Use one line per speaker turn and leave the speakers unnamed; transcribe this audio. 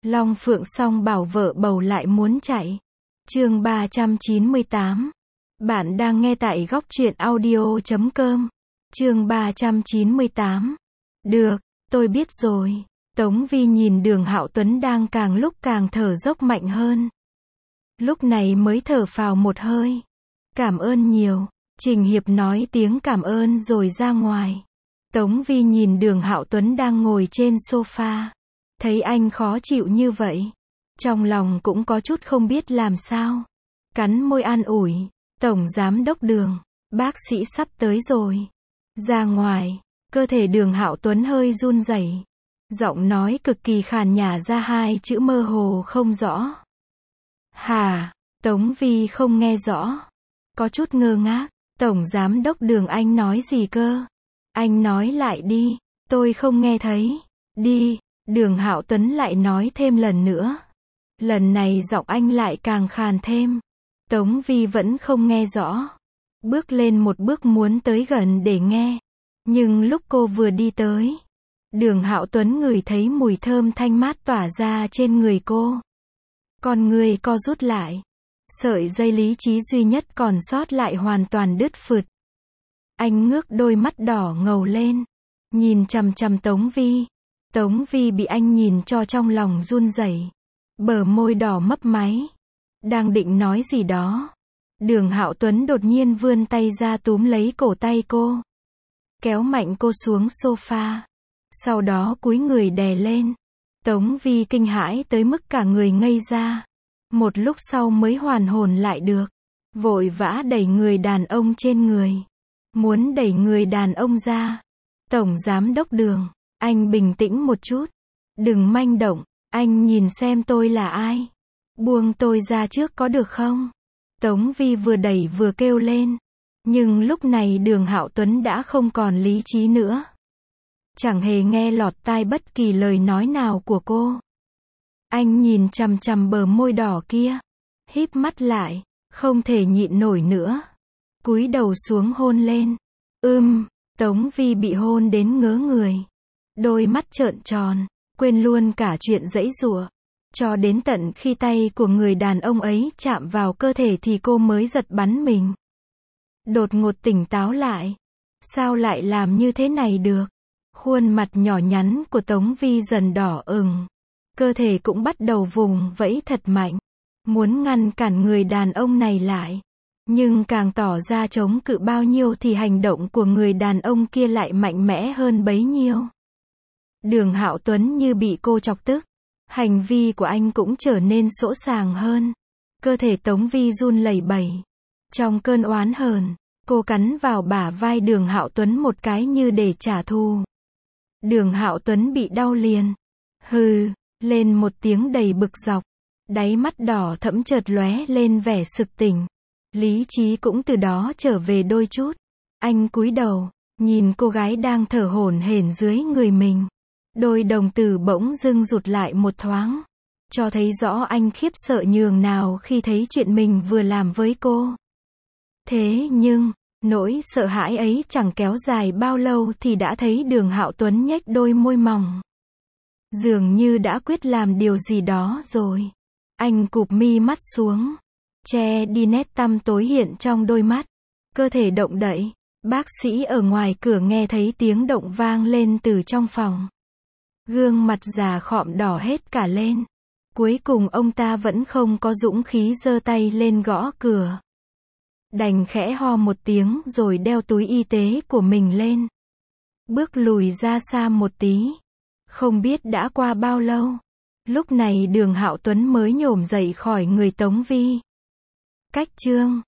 Long Phượng song bảo vợ bầu lại muốn chạy. Chương 398. Bạn đang nghe tại góc truyện audio.com. Chương 398. Được, tôi biết rồi. Tống Vi nhìn Đường Hạo Tuấn đang càng lúc càng thở dốc mạnh hơn. Lúc này mới thở phào một hơi. Cảm ơn nhiều. Trình Hiệp nói tiếng cảm ơn rồi ra ngoài. Tống Vi nhìn Đường Hạo Tuấn đang ngồi trên sofa. Thấy anh khó chịu như vậy. Trong lòng cũng có chút không biết làm sao. Cắn môi an ủi. Tổng Giám đốc Đường, bác sĩ sắp tới rồi. Ra ngoài, cơ thể Đường Hạo Tuấn hơi run rẩy. Giọng nói cực kỳ khàn nhả ra hai chữ mơ hồ không rõ. Hả? Tống Vi không nghe rõ. Có chút ngơ ngác. Tổng Giám đốc Đường, anh nói gì cơ? Anh nói lại đi, tôi không nghe thấy. Đi, Đường Hạo Tuấn lại nói thêm lần nữa. Lần này giọng anh lại càng khàn thêm. Tống Vi vẫn không nghe rõ. Bước lên một bước muốn tới gần để nghe. Nhưng lúc cô vừa đi tới, Đường Hạo Tuấn ngửi thấy mùi thơm thanh mát tỏa ra trên người cô. Con người co rút lại. Sợi dây lý trí duy nhất còn sót lại hoàn toàn đứt phượt. Anh ngước đôi mắt đỏ ngầu lên. Nhìn chằm chằm Tống Vi. Tống Vi bị anh nhìn cho trong lòng run rẩy. Bờ môi đỏ mấp máy. Đang định nói gì đó. Đường Hạo Tuấn đột nhiên vươn tay ra túm lấy cổ tay cô. Kéo mạnh cô xuống sofa. Sau đó cúi người đè lên. Tống Vi kinh hãi tới mức cả người ngây ra. Một lúc sau mới hoàn hồn lại được. Vội vã đẩy người đàn ông trên người. Muốn đẩy người đàn ông ra. Tổng Giám đốc Đường, anh bình tĩnh một chút. Đừng manh động, anh nhìn xem tôi là ai. Buông tôi ra trước có được không? Tống Vi vừa đẩy vừa kêu lên. Nhưng lúc này Đường Hạo Tuấn đã không còn lý trí nữa. Chẳng hề nghe lọt tai bất kỳ lời nói nào của cô. Anh nhìn chằm chằm bờ môi đỏ kia. Híp mắt lại, không thể nhịn nổi nữa. Cúi đầu xuống hôn lên. Tống Vi bị hôn đến ngớ người. Đôi mắt trợn tròn, quên luôn cả chuyện giãy giụa. Cho đến tận khi tay của người đàn ông ấy chạm vào cơ thể thì cô mới giật bắn mình. Đột ngột tỉnh táo lại. Sao lại làm như thế này được? Khuôn mặt nhỏ nhắn của Tống Vi dần đỏ ửng. Cơ thể cũng bắt đầu vùng vẫy thật mạnh. Muốn ngăn cản người đàn ông này lại. Nhưng càng tỏ ra chống cự bao nhiêu thì hành động của người đàn ông kia lại mạnh mẽ hơn bấy nhiêu. Đường Hạo Tuấn như bị cô chọc tức. Hành vi của anh cũng trở nên sỗ sàng hơn. Cơ thể Tống Vi run lẩy bẩy. Trong cơn oán hờn, cô cắn vào bả vai Đường Hạo Tuấn một cái như để trả thù. Đường Hạo Tuấn bị đau liền. Hừ, lên một tiếng đầy bực dọc. Đáy mắt đỏ thẫm chợt lóe lên vẻ sực tỉnh. Lý trí cũng từ đó trở về đôi chút. Anh cúi đầu, nhìn cô gái đang thở hổn hển dưới người mình. Đôi đồng tử bỗng dưng rụt lại một thoáng. Cho thấy rõ anh khiếp sợ nhường nào khi thấy chuyện mình vừa làm với cô. Thế nhưng, nỗi sợ hãi ấy chẳng kéo dài bao lâu thì đã thấy Đường Hạo Tuấn nhếch đôi môi mỏng. Dường như đã quyết làm điều gì đó rồi. Anh cụp mi mắt xuống. Che đi nét tăm tối hiện trong đôi mắt. Cơ thể động đậy. Bác sĩ ở ngoài cửa nghe thấy tiếng động vang lên từ trong phòng. Gương mặt già khọm đỏ hết cả lên. Cuối cùng ông ta vẫn không có dũng khí giơ tay lên gõ cửa. Đành khẽ ho một tiếng rồi đeo túi y tế của mình lên. Bước lùi ra xa một tí. Không biết đã qua bao lâu. Lúc này Đường Hạo Tuấn mới nhổm dậy khỏi người Tống Vi. Cách chương